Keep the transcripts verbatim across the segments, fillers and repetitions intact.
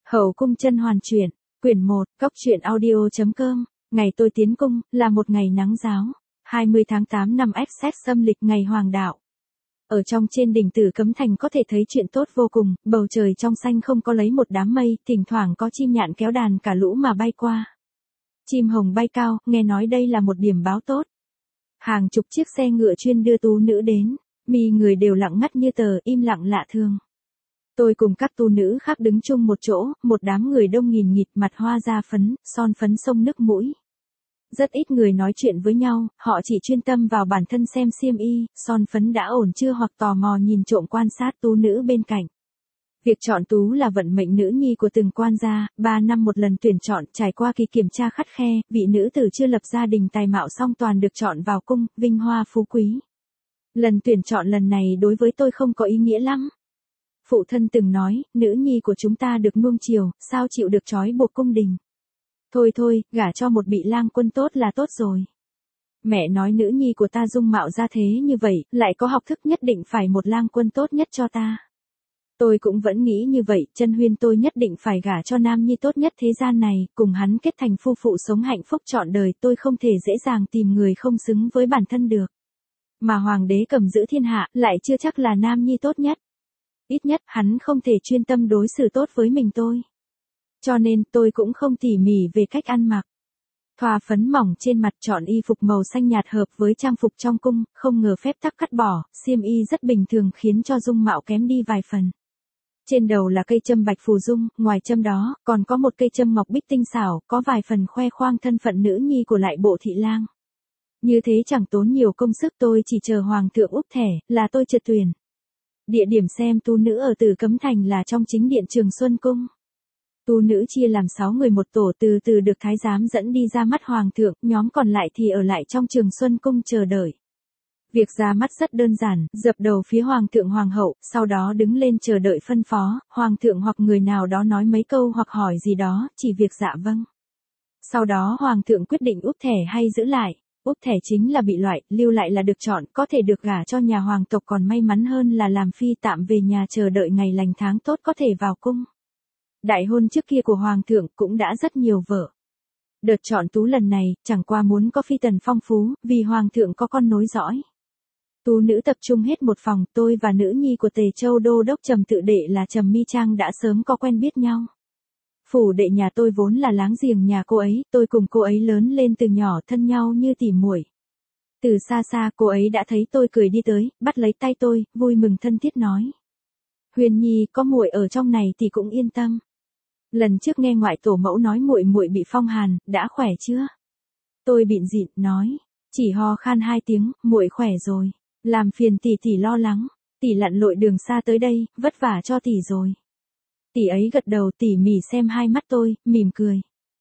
Hậu cung甄hoàn truyện, quyển một, cốc truyện audio.com, ngày tôi tiến cung, là một ngày nắng ráo, hai mươi tháng tám năm Essex xâm lịch ngày hoàng đạo. Ở trong trên đỉnh Tử Cấm Thành có thể thấy chuyện tốt vô cùng, bầu trời trong xanh không có lấy một đám mây, thỉnh thoảng có chim nhạn kéo đàn cả lũ mà bay qua. Chim hồng bay cao, nghe nói đây là một điểm báo tốt. Hàng chục chiếc xe ngựa chuyên đưa tú nữ đến, mi người đều lặng ngắt như tờ, im lặng lạ thường. Tôi cùng các tu nữ khác đứng chung một chỗ, một đám người đông nghìn nghịt, mặt hoa da phấn, son phấn sông nước mũi. Rất ít người nói chuyện với nhau, họ chỉ chuyên tâm vào bản thân xem xiêm y, son phấn đã ổn chưa hoặc tò mò nhìn trộm quan sát tu nữ bên cạnh. Việc chọn tú là vận mệnh nữ nhi của từng quan gia, ba năm một lần tuyển chọn, trải qua kỳ kiểm tra khắt khe, vị nữ tử chưa lập gia đình tài mạo song toàn được chọn vào cung, vinh hoa phú quý. Lần tuyển chọn lần này đối với tôi không có ý nghĩa lắm. Phụ thân từng nói, nữ nhi của chúng ta được nuông chiều, sao chịu được trói buộc cung đình. Thôi thôi, gả cho một bị lang quân tốt là tốt rồi. Mẹ nói nữ nhi của ta dung mạo ra thế như vậy, lại có học thức, nhất định phải một lang quân tốt nhất cho ta. Tôi cũng vẫn nghĩ như vậy, Chân Huyên tôi nhất định phải gả cho nam nhi tốt nhất thế gian này, cùng hắn kết thành phu phụ sống hạnh phúc trọn đời, tôi không thể dễ dàng tìm người không xứng với bản thân được. Mà hoàng đế cầm giữ thiên hạ, lại chưa chắc là nam nhi tốt nhất. Ít nhất, hắn không thể chuyên tâm đối xử tốt với mình tôi. Cho nên, tôi cũng không tỉ mỉ về cách ăn mặc. Thoa phấn mỏng trên mặt, chọn y phục màu xanh nhạt hợp với trang phục trong cung, không ngờ phép tắc cắt bỏ, xiêm y rất bình thường khiến cho dung mạo kém đi vài phần. Trên đầu là cây châm bạch phù dung, ngoài châm đó, còn có một cây châm ngọc bích tinh xảo, có vài phần khoe khoang thân phận nữ nhi của lại bộ thị lang. Như thế chẳng tốn nhiều công sức, tôi chỉ chờ hoàng thượng úp thẻ, là tôi trượt tuyển. Địa điểm xem tu nữ ở Tử Cấm Thành là trong chính điện Trường Xuân Cung. Tu nữ chia làm sáu người một tổ, từ từ được thái giám dẫn đi ra mắt hoàng thượng, nhóm còn lại thì ở lại trong Trường Xuân Cung chờ đợi. Việc ra mắt rất đơn giản, dập đầu phía hoàng thượng hoàng hậu, sau đó đứng lên chờ đợi phân phó, hoàng thượng hoặc người nào đó nói mấy câu hoặc hỏi gì đó, chỉ việc dạ vâng. Sau đó hoàng thượng quyết định úp thẻ hay giữ lại. Úp thẻ chính là bị loại, lưu lại là được chọn, có thể được gả cho nhà hoàng tộc, còn may mắn hơn là làm phi tạm về nhà chờ đợi ngày lành tháng tốt có thể vào cung. Đại hôn trước kia của hoàng thượng cũng đã rất nhiều vợ. Đợt chọn tú lần này, chẳng qua muốn có phi tần phong phú, vì hoàng thượng có con nối dõi. Tú nữ tập trung hết một phòng, tôi và nữ nhi của Tề Châu đô đốc Trầm Tự Đệ là Trầm Mi Trang đã sớm có quen biết nhau. Phủ đệ nhà tôi vốn là láng giềng nhà cô ấy, tôi cùng cô ấy lớn lên từ nhỏ, thân nhau như tỉ muội. Từ xa xa cô ấy đã thấy tôi cười đi tới, bắt lấy tay tôi, vui mừng thân thiết nói: Huyền Nhi, có muội ở trong này thì cũng yên tâm. Lần trước nghe ngoại tổ mẫu nói muội muội bị phong hàn, đã khỏe chưa? Tôi bịn dịn nói, chỉ ho khan hai tiếng, muội khỏe rồi. Làm phiền tỷ tỷ lo lắng, tỷ lặn lội đường xa tới đây, vất vả cho tỷ rồi. Tỷ ấy gật đầu tỉ mỉ xem hai mắt tôi, mỉm cười.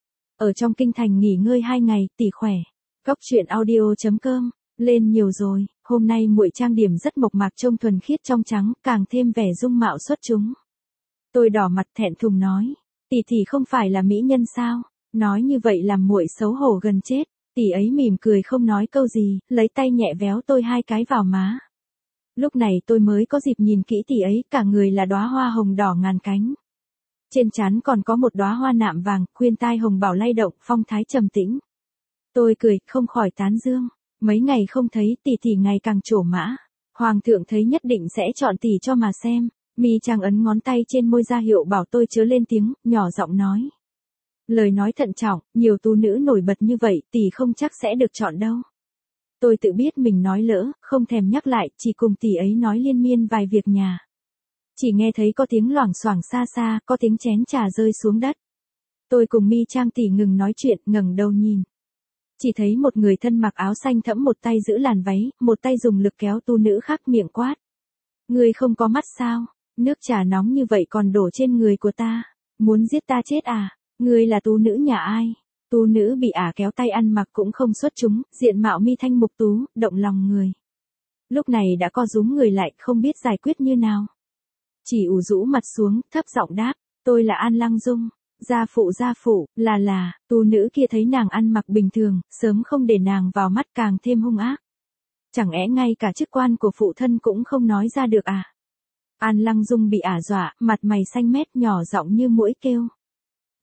Ở trong kinh thành nghỉ ngơi hai ngày, tỷ khỏe. Cốc truyện audio.com, lên nhiều rồi, hôm nay muội trang điểm rất mộc mạc trông thuần khiết trong trắng, càng thêm vẻ dung mạo xuất chúng. Tôi đỏ mặt thẹn thùng nói, tỷ tỷ không phải là mỹ nhân sao? Nói như vậy làm muội xấu hổ gần chết. Tỷ ấy mỉm cười không nói câu gì, lấy tay nhẹ véo tôi hai cái vào má. Lúc này tôi mới có dịp nhìn kỹ tỷ ấy, cả người là đóa hoa hồng đỏ ngàn cánh. Trên trán còn có một đóa hoa nạm vàng, khuyên tai hồng bảo lay động, phong thái trầm tĩnh. Tôi cười, không khỏi tán dương. Mấy ngày không thấy, tỷ tỷ ngày càng trổ mã. Hoàng thượng thấy nhất định sẽ chọn tỷ cho mà xem. Mi Trang ấn ngón tay trên môi ra hiệu bảo tôi chớ lên tiếng, nhỏ giọng nói. Lời nói thận trọng, nhiều tú nữ nổi bật như vậy, tỷ không chắc sẽ được chọn đâu. Tôi tự biết mình nói lỡ, không thèm nhắc lại, chỉ cùng tỷ ấy nói liên miên vài việc nhà. Chỉ nghe thấy có tiếng loảng xoảng xa xa, có tiếng chén trà rơi xuống đất. Tôi cùng Mi Trang tỷ ngừng nói chuyện, ngẩng đầu nhìn. Chỉ thấy một người thân mặc áo xanh thẫm, một tay giữ làn váy, một tay dùng lực kéo tu nữ khác, miệng quát. Ngươi không có mắt sao? Nước trà nóng như vậy còn đổ trên người của ta. Muốn giết ta chết à? Ngươi là tú nữ nhà ai? Tu nữ bị ả kéo tay ăn mặc cũng không xuất chúng, diện mạo mi thanh mục tú, động lòng người. Lúc này đã co rúm người lại, không biết giải quyết như nào. Chỉ ủ rũ mặt xuống, thấp giọng đáp, tôi là An Lăng Dung, gia phụ gia phụ, là là, tu nữ kia thấy nàng ăn mặc bình thường, sớm không để nàng vào mắt càng thêm hung ác. Chẳng lẽ ngay cả chức quan của phụ thân cũng không nói ra được à? An Lăng Dung bị ả dọa, mặt mày xanh mét, nhỏ giọng như muỗi kêu.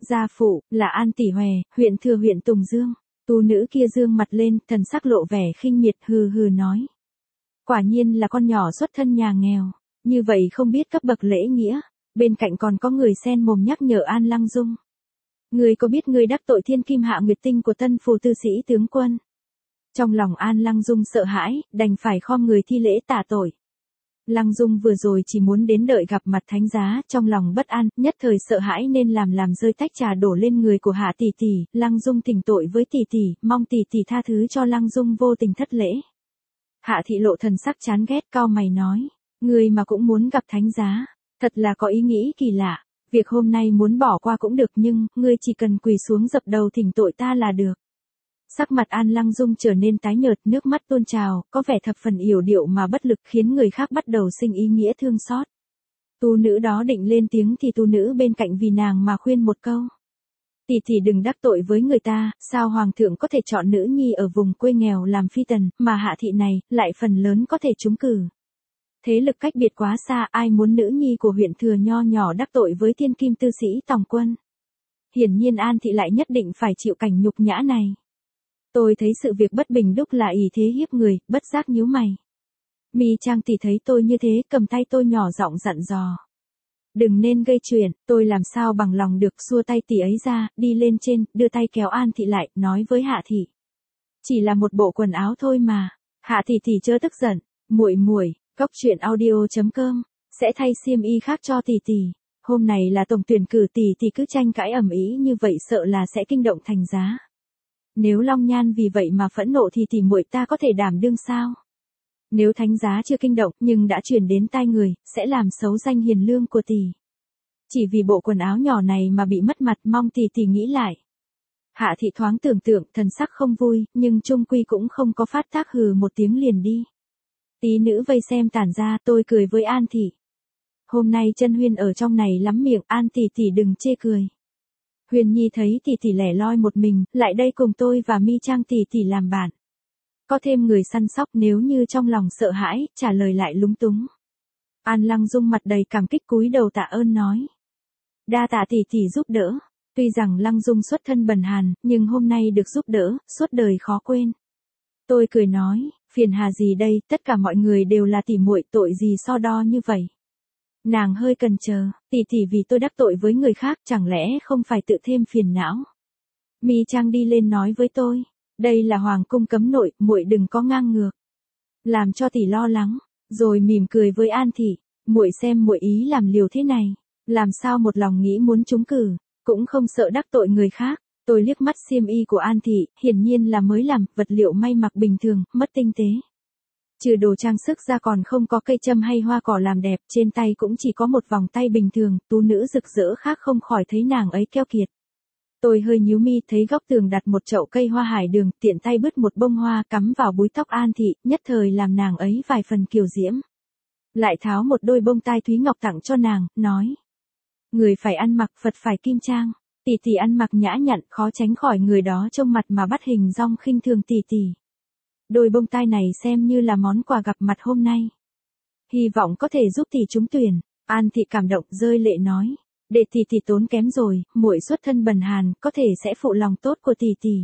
Gia phụ, là An Tỷ Hòe, huyện Thừa huyện Tùng Dương. Tu nữ kia dương mặt lên, thần sắc lộ vẻ khinh miệt, hừ hừ nói. Quả nhiên là con nhỏ xuất thân nhà nghèo, như vậy không biết cấp bậc lễ nghĩa. Bên cạnh còn có người sen mồm nhắc nhở An Lăng Dung. Ngươi có biết ngươi đắc tội thiên kim hạ nguyệt tinh của tân phù tư sĩ tướng quân? Trong lòng An Lăng Dung sợ hãi, đành phải khom người thi lễ tạ tội. Lăng Dung vừa rồi chỉ muốn đến đợi gặp mặt thánh giá, trong lòng bất an, nhất thời sợ hãi nên làm làm rơi tách trà đổ lên người của Hạ tỷ tỷ. Lăng Dung thỉnh tội với tỷ tỷ, mong tỷ tỷ tha thứ cho Lăng Dung vô tình thất lễ. Hạ thị lộ thần sắc chán ghét, cau mày nói, ngươi mà cũng muốn gặp thánh giá, thật là có ý nghĩ kỳ lạ. Việc hôm nay muốn bỏ qua cũng được nhưng, ngươi chỉ cần quỳ xuống dập đầu thỉnh tội ta là được. Sắc mặt An Lăng Dung trở nên tái nhợt, nước mắt tuôn trào, có vẻ thập phần yểu điệu mà bất lực, khiến người khác bắt đầu sinh ý nghĩa thương xót. Tu nữ đó định lên tiếng thì tu nữ bên cạnh vì nàng mà khuyên một câu. Tỷ tỷ đừng đắc tội với người ta, sao hoàng thượng có thể chọn nữ nhi ở vùng quê nghèo làm phi tần, mà Hạ thị này, lại phần lớn có thể trúng cử. Thế lực cách biệt quá xa, ai muốn nữ nhi của huyện Thừa nho nhỏ đắc tội với thiên kim tư sĩ tòng quân. Hiển nhiên An thị lại nhất định phải chịu cảnh nhục nhã này. Tôi thấy sự việc bất bình đúc là ỷ thế hiếp người, bất giác nhíu mày. Mi Trang tỷ thấy tôi như thế, cầm tay tôi nhỏ giọng dặn dò. Đừng nên gây chuyện, tôi làm sao bằng lòng được, xua tay tỷ ấy ra, đi lên trên, đưa tay kéo An thị lại, nói với Hạ thị. Chỉ là một bộ quần áo thôi mà. Hạ thị tỷ chớ tức giận, muội muội, Cóc truyện audio chấm com sẽ thay xiêm y khác cho tỷ tỷ. Hôm này là tổng tuyển cử, tỷ tỷ cứ tranh cãi ầm ĩ như vậy sợ là sẽ kinh động thành giá. Nếu Long Nhan vì vậy mà phẫn nộ thì tỷ muội ta có thể đảm đương sao? Nếu thánh giá chưa kinh động nhưng đã truyền đến tai người, sẽ làm xấu danh hiền lương của tỷ. Chỉ vì bộ quần áo nhỏ này mà bị mất mặt, mong tỷ tỷ nghĩ lại. Hạ thị thoáng tưởng tượng, thần sắc không vui, nhưng trung quy cũng không có phát tác, hừ một tiếng liền đi. Tí nữ vây xem tản ra, tôi cười với An thị. Hôm nay chân Huyên ở trong này lắm miệng, An tỷ tỷ đừng chê cười. Huyền Nhi thấy tỷ tỷ lẻ loi một mình, lại đây cùng tôi và Mi Trang tỷ tỷ làm bạn. Có thêm người săn sóc, nếu như trong lòng sợ hãi, trả lời lại lúng túng. An Lăng Dung mặt đầy cảm kích cúi đầu tạ ơn nói. Đa tạ tỷ tỷ giúp đỡ. Tuy rằng Lăng Dung xuất thân bần hàn, nhưng hôm nay được giúp đỡ, suốt đời khó quên. Tôi cười nói, phiền hà gì đây, tất cả mọi người đều là tỷ muội, tội gì so đo như vậy. Nàng hơi cần chờ, tỷ tỷ vì tôi đắc tội với người khác, chẳng lẽ không phải tự thêm phiền não. Mi Trang đi lên nói với tôi, đây là hoàng cung cấm nội, muội đừng có ngang ngược. Làm cho tỷ lo lắng, rồi mỉm cười với An thị, muội xem muội ý làm liều thế này, làm sao một lòng nghĩ muốn trúng cử, cũng không sợ đắc tội người khác. Tôi liếc mắt xiêm y của An thị, hiển nhiên là mới làm, vật liệu may mặc bình thường, mất tinh tế. Trừ đồ trang sức ra còn không có cây châm hay hoa cỏ làm đẹp, trên tay cũng chỉ có một vòng tay bình thường, tú nữ rực rỡ khác không khỏi thấy nàng ấy keo kiệt. Tôi hơi nhíu mi, thấy góc tường đặt một chậu cây hoa hải đường, tiện tay bứt một bông hoa cắm vào búi tóc An thị, nhất thời làm nàng ấy vài phần kiều diễm. Lại tháo một đôi bông tai Thúy Ngọc tặng cho nàng, nói. Người phải ăn mặc Phật phải kim trang. Tỷ tỷ ăn mặc nhã nhặn, khó tránh khỏi người đó trông mặt mà bắt hình dong khinh thường tỷ tỷ. Đôi bông tai này xem như là món quà gặp mặt hôm nay. Hy vọng có thể giúp tỷ trúng tuyển. An thị cảm động rơi lệ nói, để tỷ tỷ tốn kém rồi, muội xuất thân bần hàn, có thể sẽ phụ lòng tốt của tỷ tỷ.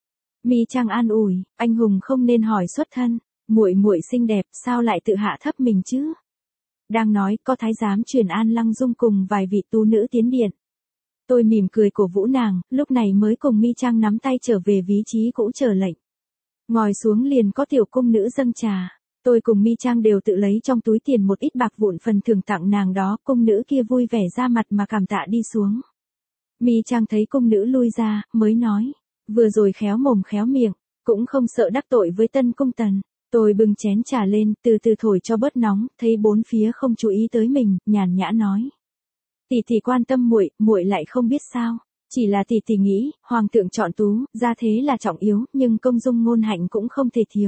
Mi Trang an ủi, anh hùng không nên hỏi xuất thân, muội muội xinh đẹp, sao lại tự hạ thấp mình chứ? Đang nói, có thái giám truyền An Lăng Dung cùng vài vị tu nữ tiến điện. Tôi mỉm cười cổ vũ nàng, lúc này mới cùng Mi Trang nắm tay trở về vị trí cũ chờ lệnh. Ngồi xuống liền có tiểu cung nữ dâng trà. Tôi cùng Mi Trang đều tự lấy trong túi tiền một ít bạc vụn phần thưởng tặng nàng đó, cung nữ kia vui vẻ ra mặt mà cảm tạ đi xuống. Mi Trang thấy cung nữ lui ra, mới nói, vừa rồi khéo mồm khéo miệng, cũng không sợ đắc tội với tân cung tần. Tôi bưng chén trà lên, từ từ thổi cho bớt nóng, thấy bốn phía không chú ý tới mình, nhàn nhã nói. Tỷ tỷ quan tâm muội, muội lại không biết sao, chỉ là tỷ tỷ nghĩ, hoàng thượng chọn tú, gia thế là trọng yếu, nhưng công dung ngôn hạnh cũng không thể thiếu.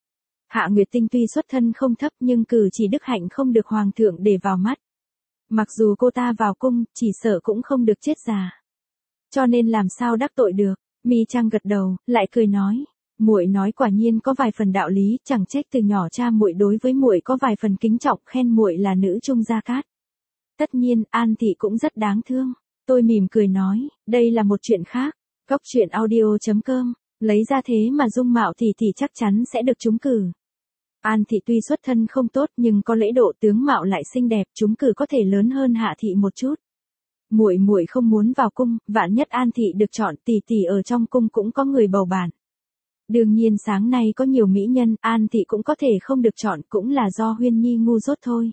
Hạ Nguyệt Tinh tuy xuất thân không thấp nhưng cử chỉ đức hạnh không được hoàng thượng để vào mắt. Mặc dù cô ta vào cung, chỉ sợ cũng không được chết già. Cho nên làm sao đắc tội được. Mi Trang gật đầu, lại cười nói, muội nói quả nhiên có vài phần đạo lý, chẳng trách từ nhỏ cha muội đối với muội có vài phần kính trọng, khen muội là nữ trung gia cát. Tất nhiên, An thị cũng rất đáng thương. Tôi mỉm cười nói, đây là một chuyện khác. Cóc truyện audio chấm com, lấy ra thế mà dung mạo thì thì chắc chắn sẽ được trúng cử. An Thị tuy xuất thân không tốt nhưng có lễ độ tướng mạo lại xinh đẹp, trúng cử có thể lớn hơn Hạ Thị một chút. Muội muội không muốn vào cung, vạn nhất An Thị được chọn, tỷ tỷ ở trong cung cũng có người bầu bạn. Đương nhiên sáng nay có nhiều mỹ nhân, An Thị cũng có thể không được chọn, cũng là do Huyên Nhi ngu dốt thôi.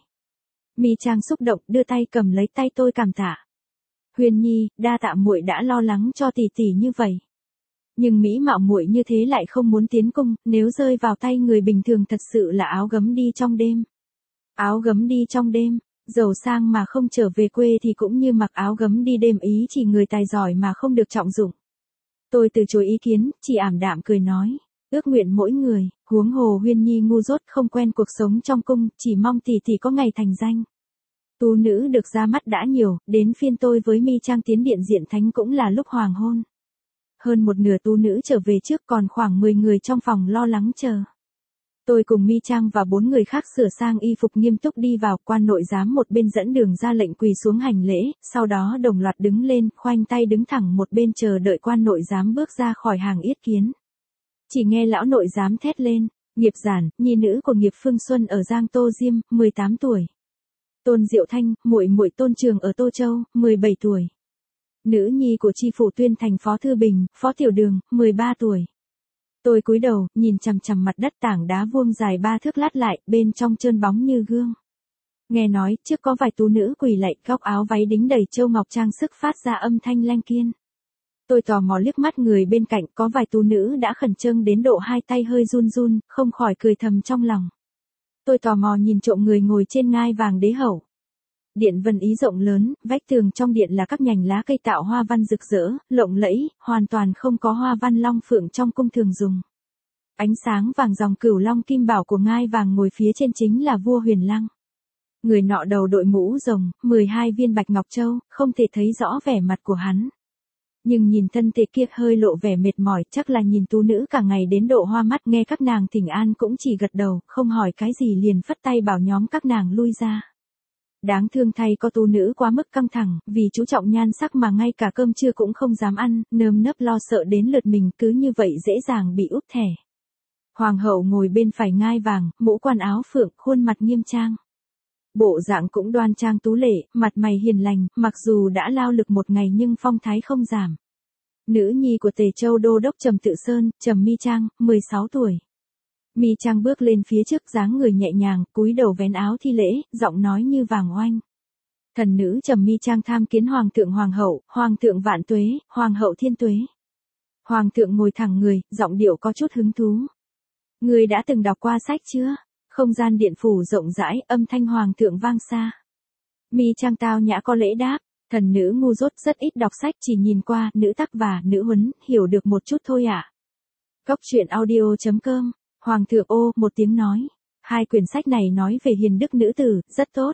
Mi Trang xúc động, đưa tay cầm lấy tay tôi cảm tạ. Huyên Nhi, đa tạ muội đã lo lắng cho tỷ tỷ như vậy. Nhưng mỹ mạo muội như thế lại không muốn tiến cung, nếu rơi vào tay người bình thường thật sự là áo gấm đi trong đêm. Áo gấm đi trong đêm, giàu sang mà không trở về quê thì cũng như mặc áo gấm đi đêm, ý chỉ người tài giỏi mà không được trọng dụng. Tôi từ chối ý kiến, chỉ ảm đạm cười nói, ước nguyện mỗi người, huống hồ Huyên Nhi ngu dốt không quen cuộc sống trong cung, chỉ mong tỷ tỷ có ngày thành danh. Tú nữ được ra mắt đã nhiều, đến phiên tôi với Mi Trang tiến điện diện thánh cũng là lúc hoàng hôn. Hơn một nửa tú nữ trở về trước, còn khoảng mười người trong phòng lo lắng chờ. Tôi cùng Mi Trang và bốn người khác sửa sang y phục nghiêm túc đi vào, quan nội giám một bên dẫn đường ra lệnh quỳ xuống hành lễ, sau đó đồng loạt đứng lên, khoanh tay đứng thẳng một bên chờ đợi quan nội giám bước ra khỏi hàng yết kiến. Chỉ nghe lão nội giám thét lên, Nghiệp Giản, nhi nữ của Nghiệp Phương Xuân ở Giang Tô Diêm, mười tám tuổi. Tôn Diệu Thanh, muội muội Tôn Trường ở Tô Châu, mười bảy tuổi. Nữ nhi của tri phủ Tuyên Thành Phó Thư Bình, Phó Tiểu Đường, mười ba tuổi. Tôi cúi đầu, nhìn chằm chằm mặt đất, tảng đá vuông dài ba thước lát lại, bên trong trơn bóng như gương. Nghe nói, trước có vài tú nữ quỳ lạy, góc áo váy đính đầy châu ngọc trang sức phát ra âm thanh leng kiên. Tôi tò mò liếc mắt người bên cạnh, có vài tú nữ đã khẩn trương đến độ hai tay hơi run run, không khỏi cười thầm trong lòng. Tôi tò mò nhìn trộm người ngồi trên ngai vàng đế hậu. Điện vân ý rộng lớn, vách tường trong điện là các nhành lá cây tạo hoa văn rực rỡ, lộng lẫy, hoàn toàn không có hoa văn long phượng trong cung thường dùng. Ánh sáng vàng dòng cửu long kim bảo của ngai vàng ngồi phía trên chính là vua Huyền Lăng. Người nọ đầu đội mũ rồng, mười hai viên bạch ngọc châu, không thể thấy rõ vẻ mặt của hắn. Nhưng nhìn thân thể kia hơi lộ vẻ mệt mỏi, chắc là nhìn tú nữ cả ngày đến độ hoa mắt, nghe các nàng thỉnh an cũng chỉ gật đầu, không hỏi cái gì liền phất tay bảo nhóm các nàng lui ra. Đáng thương thay có tú nữ quá mức căng thẳng, vì chú trọng nhan sắc mà ngay cả cơm trưa cũng không dám ăn, nơm nớp lo sợ đến lượt mình, cứ như vậy dễ dàng bị úp thẻ. Hoàng hậu ngồi bên phải ngai vàng, mũ quan áo phượng, khuôn mặt nghiêm trang. Bộ dạng cũng đoan trang tú lệ, mặt mày hiền lành, mặc dù đã lao lực một ngày nhưng phong thái không giảm. Nữ nhi của Tề Châu Đô đốc Trầm Tự Sơn, Trầm Mi Trang, mười sáu tuổi. Mi Trang bước lên phía trước, dáng người nhẹ nhàng, cúi đầu vén áo thi lễ, giọng nói như vàng oanh. Thần nữ Trầm Mi Trang tham kiến hoàng thượng hoàng hậu, hoàng thượng vạn tuế, hoàng hậu thiên tuế. Hoàng thượng ngồi thẳng người, giọng điệu có chút hứng thú. Người đã từng đọc qua sách chưa? Không gian điện phủ rộng rãi, âm thanh hoàng thượng vang xa. Mi Trang tao nhã có lễ đáp, thần nữ ngu dốt rất ít đọc sách, chỉ nhìn qua, nữ tắc và nữ huấn, hiểu được một chút thôi ạ. À. Cóc truyện audio chấm com, hoàng thượng ô, một tiếng nói. Hai quyển sách này nói về hiền đức nữ tử, rất tốt.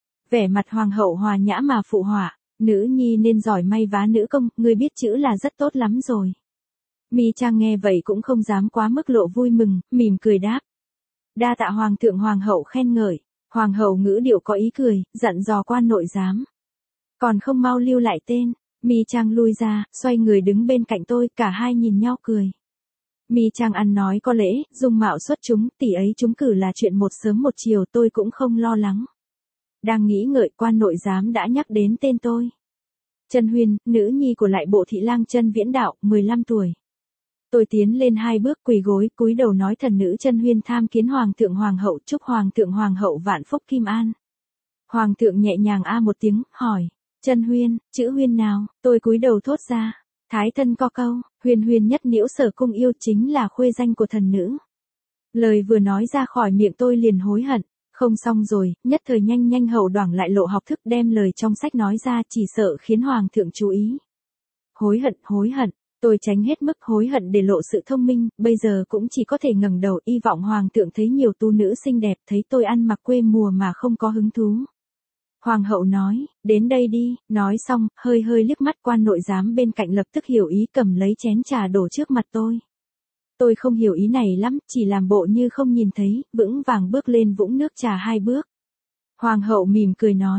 Vẻ mặt hoàng hậu hòa nhã mà phụ họa, nữ nhi nên giỏi may vá nữ công, người biết chữ là rất tốt lắm rồi. Mi Trang nghe vậy cũng không dám quá mức lộ vui mừng, mỉm cười đáp. Đa tạ hoàng thượng hoàng hậu khen ngợi, hoàng hậu ngữ điệu có ý cười, dặn dò quan nội giám. Còn không mau lưu lại tên, Mi Trang lui ra, xoay người đứng bên cạnh tôi, cả hai nhìn nhau cười. Mi Trang ăn nói có lễ, dung mạo xuất chúng, tỷ ấy trúng cử là chuyện một sớm một chiều, tôi cũng không lo lắng. Đang nghĩ ngợi, quan nội giám đã nhắc đến tên tôi. Chân Huyên, nữ nhi của lại bộ thị lang Chân Viễn Đạo, mười lăm tuổi. Tôi tiến lên hai bước, quỳ gối, cúi đầu nói thần nữ Chân Huyên tham kiến hoàng thượng hoàng hậu, chúc hoàng thượng hoàng hậu vạn phúc kim an. Hoàng thượng nhẹ nhàng a một tiếng, hỏi, Chân Huyên, chữ Huyên nào? Tôi cúi đầu thốt ra, thái thân có câu, Huyên Huyên nhất nhiễu sở cung yêu, chính là khuê danh của thần nữ. Lời vừa nói ra khỏi miệng tôi liền hối hận, không xong rồi, nhất thời nhanh nhanh hậu đoảng lại lộ học thức, đem lời trong sách nói ra, chỉ sợ khiến hoàng thượng chú ý. Hối hận, hối hận. Tôi tránh hết mức hối hận để lộ sự thông minh, bây giờ cũng chỉ có thể ngẩng đầu, y vọng hoàng thượng thấy nhiều tu nữ xinh đẹp, thấy tôi ăn mặc quê mùa mà không có hứng thú. Hoàng hậu nói, đến đây đi, nói xong, hơi hơi liếc mắt quan nội giám bên cạnh lập tức hiểu ý, cầm lấy chén trà đổ trước mặt tôi. Tôi không hiểu ý này lắm, chỉ làm bộ như không nhìn thấy, vững vàng bước lên vũng nước trà hai bước. Hoàng hậu mỉm cười nói,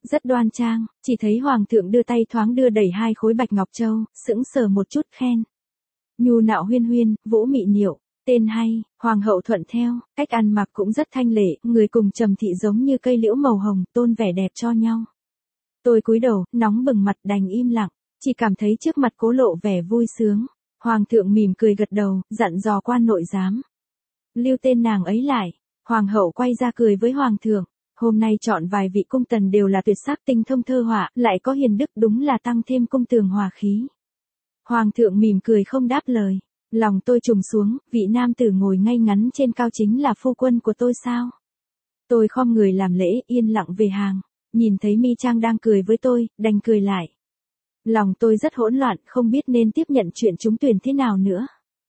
rất đoan trang, chỉ thấy hoàng thượng đưa tay thoáng đưa đẩy hai khối bạch ngọc châu, sững sờ một chút khen. Nhu nạo huyên huyên, vũ mị niệu, tên hay, hoàng hậu thuận theo, cách ăn mặc cũng rất thanh lệ, người cùng trầm thị giống như cây liễu màu hồng, tôn vẻ đẹp cho nhau. Tôi cúi đầu, nóng bừng mặt đành im lặng, chỉ cảm thấy trước mặt cố lộ vẻ vui sướng. Hoàng thượng mỉm cười gật đầu, dặn dò quan nội giám. Lưu tên nàng ấy lại, hoàng hậu quay ra cười với hoàng thượng. Hôm nay chọn vài vị cung tần đều là tuyệt sắc tinh thông thơ họa, lại có hiền đức đúng là tăng thêm cung tường hòa khí. Hoàng thượng mỉm cười không đáp lời. Lòng tôi trùng xuống, vị nam tử ngồi ngay ngắn trên cao chính là phu quân của tôi sao? Tôi khom người làm lễ, yên lặng về hàng. Nhìn thấy Mi Trang đang cười với tôi, đành cười lại. Lòng tôi rất hỗn loạn, không biết nên tiếp nhận chuyện trúng tuyển thế nào nữa.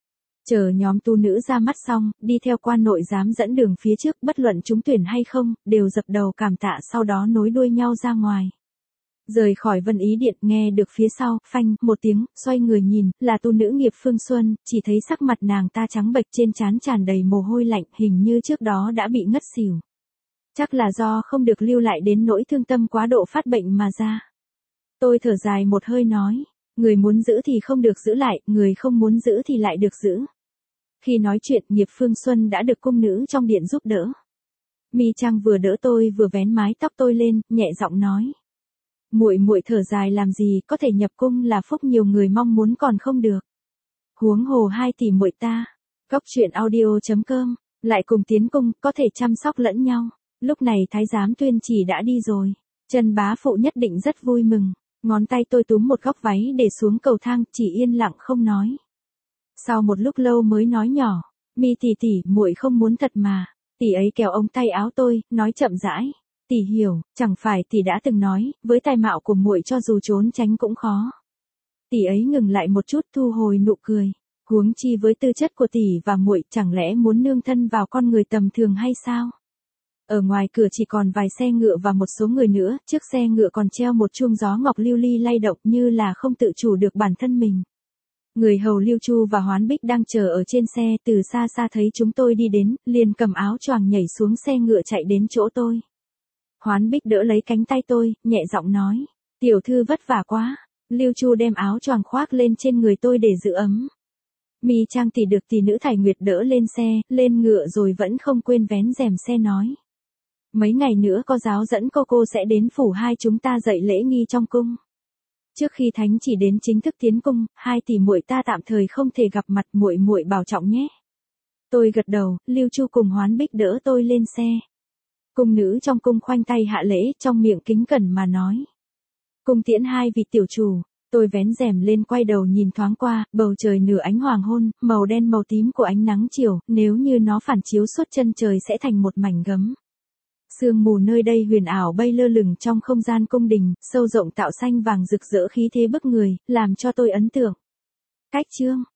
Chờ nhóm tu nữ ra mắt xong, đi theo quan nội giám dẫn đường phía trước, bất luận trúng tuyển hay không, đều dập đầu cảm tạ, sau đó nối đuôi nhau ra ngoài. Rời khỏi Vân Ý Điện, nghe được phía sau, phanh, một tiếng, xoay người nhìn, là tu nữ Nghiệp Phương Xuân, chỉ thấy sắc mặt nàng ta trắng bệch, trên trán tràn đầy mồ hôi lạnh, hình như trước đó đã bị ngất xỉu. Chắc là do không được lưu lại đến nỗi thương tâm quá độ phát bệnh mà ra. Tôi thở dài một hơi nói, người muốn giữ thì không được giữ lại, người không muốn giữ thì lại được giữ. Khi nói chuyện, Nghiệp Phương Xuân đã được cung nữ trong điện giúp đỡ. Mi Trang vừa đỡ tôi vừa vén mái tóc tôi lên, nhẹ giọng nói. Muội muội thở dài làm gì, có thể nhập cung là phúc nhiều người mong muốn còn không được. Huống hồ hai tỷ muội ta. Góc truyện audio chấm com, lại cùng tiến cung, có thể chăm sóc lẫn nhau. Lúc này thái giám Tuyên Chỉ đã đi rồi. Trần bá phụ nhất định rất vui mừng. Ngón tay tôi túm một góc váy để xuống cầu thang, chỉ yên lặng không nói. Sau một lúc lâu mới nói nhỏ, Mi tỷ tỷ, muội không muốn thật mà. Tỷ ấy kéo ống tay áo tôi, nói chậm rãi. Tỷ hiểu, chẳng phải tỷ đã từng nói, với tài mạo của muội cho dù trốn tránh cũng khó. Tỷ ấy ngừng lại một chút, thu hồi nụ cười. Huống chi với tư chất của tỷ và muội, chẳng lẽ muốn nương thân vào con người tầm thường hay sao? Ở ngoài cửa chỉ còn vài xe ngựa và một số người nữa, trước xe ngựa còn treo một chuông gió ngọc lưu ly lay động như là không tự chủ được bản thân mình. Người hầu Lưu Chu và Hoán Bích đang chờ ở trên xe, từ xa xa thấy chúng tôi đi đến, liền cầm áo choàng nhảy xuống xe ngựa chạy đến chỗ tôi. Hoán Bích đỡ lấy cánh tay tôi, nhẹ giọng nói, tiểu thư vất vả quá. Lưu Chu đem áo choàng khoác lên trên người tôi để giữ ấm. Mi Trang tỷ được tỷ nữ Thải Nguyệt đỡ lên xe, lên ngựa rồi vẫn không quên vén rèm xe nói. Mấy ngày nữa có giáo dẫn cô cô sẽ đến phủ hai chúng ta dạy lễ nghi trong cung. Trước khi thánh chỉ đến chính thức tiến cung, hai tỷ muội ta tạm thời không thể gặp mặt, muội muội bảo trọng nhé. Tôi gật đầu, Lưu Chu cùng Hoán Bích đỡ tôi lên xe. Cung nữ trong cung khoanh tay hạ lễ, trong miệng kính cẩn mà nói. Cung tiễn hai vị tiểu chủ. Tôi vén rèm lên quay đầu nhìn thoáng qua, bầu trời nửa ánh hoàng hôn, màu đen màu tím của ánh nắng chiều, nếu như nó phản chiếu suốt chân trời sẽ thành một mảnh gấm. Sương mù nơi đây huyền ảo bay lơ lửng trong không gian cung đình, sâu rộng tạo xanh vàng rực rỡ khí thế bức người, làm cho tôi ấn tượng. Cách chương